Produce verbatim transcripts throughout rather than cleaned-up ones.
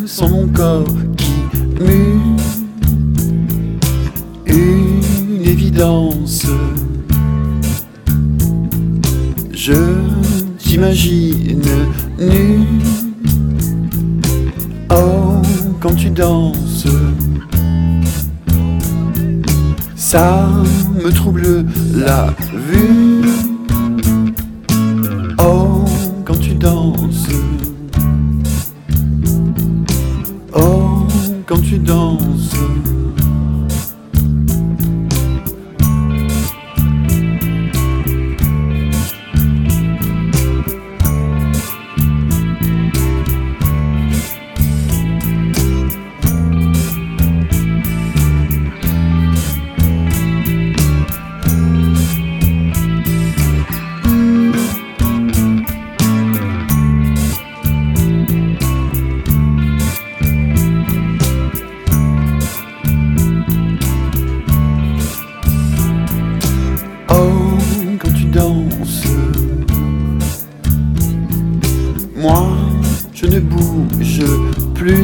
sans mon corps qui mue, une évidence. Je t'imagine nu, oh, quand tu danses. Ça me trouble la vue, oh, quand tu danses. Oh, quand tu danses. Moi, je ne bouge plus.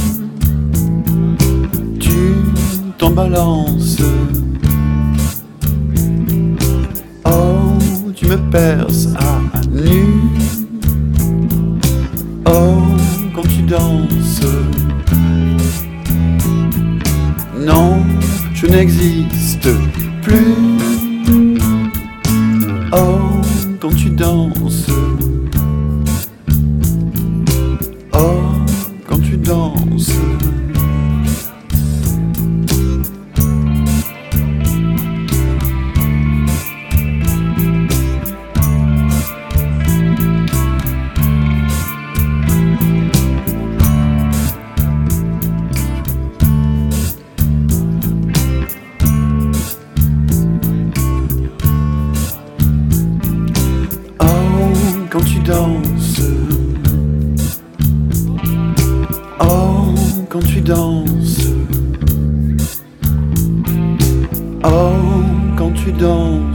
Tu t'en balances. Oh, tu me perces à nu. Oh, quand tu danses. Non, je n'existe plus. Oh, quand tu danses. Oh, quand tu danses. Oh, quand tu danses. Oh, quand tu danses. Oh, quand tu danses.